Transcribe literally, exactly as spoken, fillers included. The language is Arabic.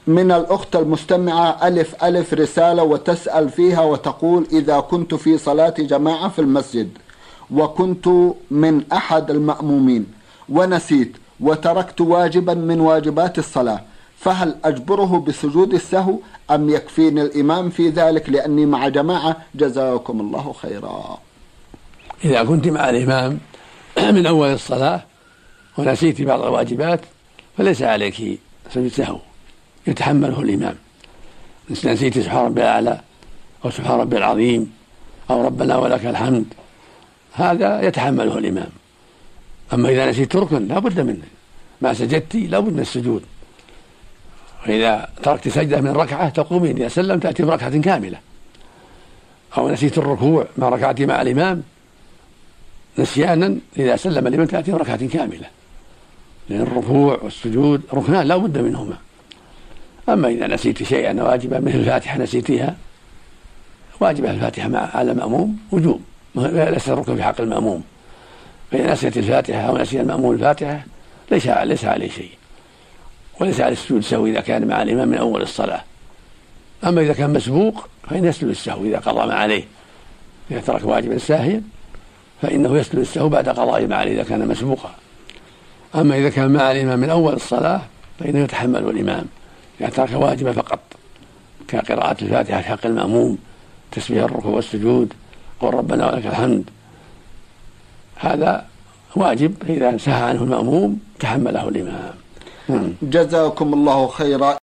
من الأخت المستمعة ألف ألف رسالة وتسأل فيها وتقول: إذا كنت في صلاة جماعة في المسجد وكنت من أحد المأمومين ونسيت وتركت واجبا من واجبات الصلاة، فهل أجبره بسجود السهو أم يكفيني الإمام في ذلك لأني مع جماعة؟ جزاكم الله خيرا. إذا كنت مع الإمام من أول الصلاة ونسيت بعض الواجبات فليس عليك سجود سهو، يتحمله الإمام. نسيت سبحان ربي الأعلى أو سبحان ربي العظيم أو ربنا ولك الحمد، هذا يتحمله الإمام. أما إذا نسيت ركن لا بد منه، ما سجدت لا بد من السجود. وإذا تركت سجدة من ركعة تقومين إذا سلم تأتي بركعة كاملة، أو نسيت الركوع ما ركعت مع الإمام نسيانا، إذا سلم الإمام تأتي بركعة كاملة، لأن الركوع والسجود ركنان لا بد منهما. أما إذا نسيت شيئا واجبا مثل الفاتحة نسيتها، واجبة الفاتحة مع على المأموم وجوب، ليس الركن في حق المأموم. فإذا نسيت الفاتحة أو نسي المأموم الفاتحة ليس ليس عليه شيء، وليس عليه السجود السهو إذا كان مع الإمام من أول الصلاة. أما إذا كان مسبوق فإن يسجد السهو إذا قضى ما عليه، إذا ترك واجبا ساهيا فإنه يسجد السهو بعد قضاء ما عليه إذا كان مسبوقا. أما إذا كان مع الإمام من أول الصلاة فإنه يتحمل الإمام إذا ترك واجبا فقط، كقراءة الفاتحة في حق المأموم، تسبيح الركوع والسجود، قل ربنا ولك الحمد، هذا واجب إذا سهى عنه المأموم تحمله الإمام. جزاكم الله خيرا.